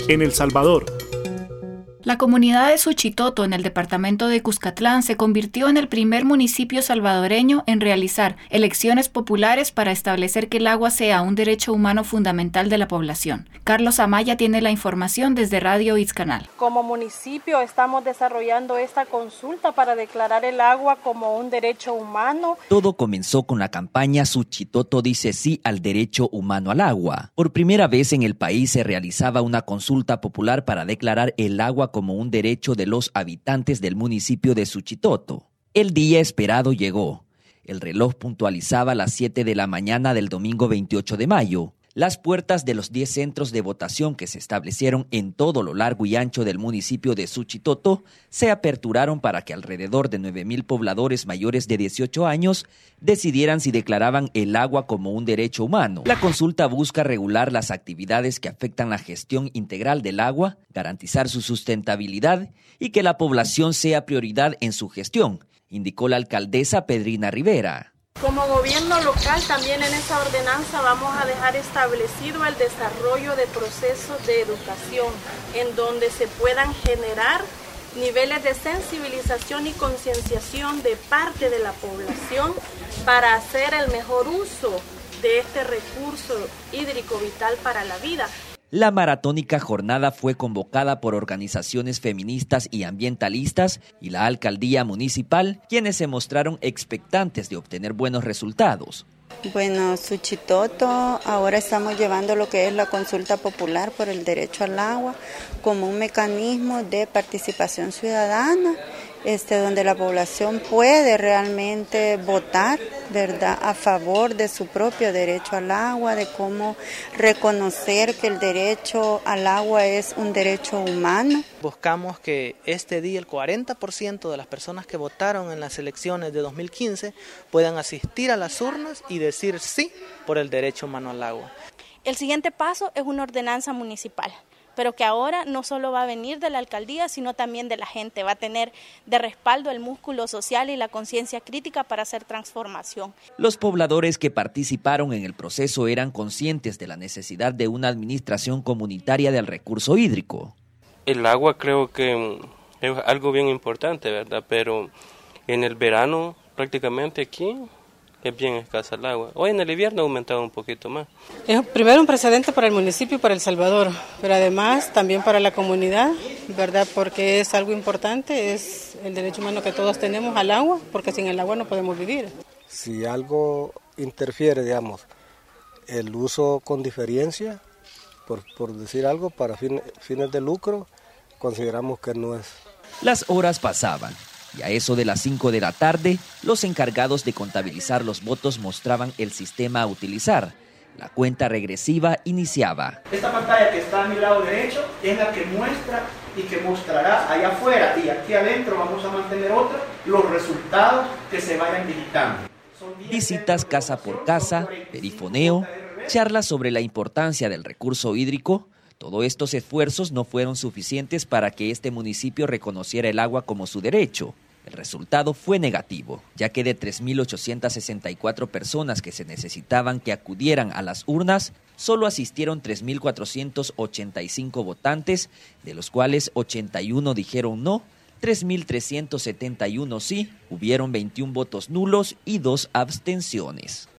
en El Salvador. La comunidad de Suchitoto, en el departamento de Cuscatlán, se convirtió en el primer municipio salvadoreño en realizar elecciones populares para establecer que el agua sea un derecho humano fundamental de la población. Carlos Amaya tiene la información desde Radio Izcanal. Como municipio estamos desarrollando esta consulta para declarar el agua como un derecho humano. Todo comenzó con la campaña Suchitoto dice sí al derecho humano al agua. Por primera vez en el país se realizaba una consulta popular para declarar el agua como un derecho de los habitantes del municipio de Suchitoto. El día esperado llegó. El reloj puntualizaba las 7 de la mañana del domingo 28 de mayo. Las puertas de los 10 centros de votación que se establecieron en todo lo largo y ancho del municipio de Suchitoto se aperturaron para que alrededor de 9,000 pobladores mayores de 18 años decidieran si declaraban el agua como un derecho humano. La consulta busca regular las actividades que afectan la gestión integral del agua, garantizar su sustentabilidad y que la población sea prioridad en su gestión, indicó la alcaldesa Pedrina Rivera. Como gobierno local, también en esta ordenanza vamos a dejar establecido el desarrollo de procesos de educación en donde se puedan generar niveles de sensibilización y concienciación de parte de la población para hacer el mejor uso de este recurso hídrico vital para la vida. La maratónica jornada fue convocada por organizaciones feministas y ambientalistas y la alcaldía municipal, quienes se mostraron expectantes de obtener buenos resultados. Bueno, Suchitoto, ahora estamos llevando lo que es la consulta popular por el derecho al agua como un mecanismo de participación ciudadana, donde la población puede realmente votar, ¿verdad?, a favor de su propio derecho al agua, de cómo reconocer que el derecho al agua es un derecho humano. Buscamos que este día el 40% de las personas que votaron en las elecciones de 2015 puedan asistir a las urnas y decir sí por el derecho humano al agua. El siguiente paso es una ordenanza municipal, pero que ahora no solo va a venir de la alcaldía, sino también de la gente. Va a tener de respaldo el músculo social y la conciencia crítica para hacer transformación. Los pobladores que participaron en el proceso eran conscientes de la necesidad de una administración comunitaria del recurso hídrico. El agua creo que es algo bien importante, ¿verdad? Pero en el verano prácticamente aquí es bien escasa el agua. Hoy en el invierno ha aumentado un poquito más. Es primero un precedente para el municipio y para El Salvador, pero además también para la comunidad, ¿verdad? Porque es algo importante, es el derecho humano que todos tenemos al agua, porque sin el agua no podemos vivir. Si algo interfiere, digamos, el uso con diferencia, por decir algo, para fines de lucro, consideramos que no es. Las horas pasaban. Y a eso de las 5 de la tarde, los encargados de contabilizar los votos mostraban el sistema a utilizar. La cuenta regresiva iniciaba. Esta pantalla que está a mi lado derecho es la que muestra y que mostrará allá afuera y aquí adentro vamos a mantener otra, los resultados que se vayan digitando. Visitas casa por casa, perifoneo, charlas sobre la importancia del recurso hídrico. Todos estos esfuerzos no fueron suficientes para que este municipio reconociera el agua como su derecho. El resultado fue negativo, ya que de 3,864 personas que se necesitaban que acudieran a las urnas, solo asistieron 3,485 votantes, de los cuales 81 dijeron no, 3,371 sí, hubieron 21 votos nulos y 2 abstenciones.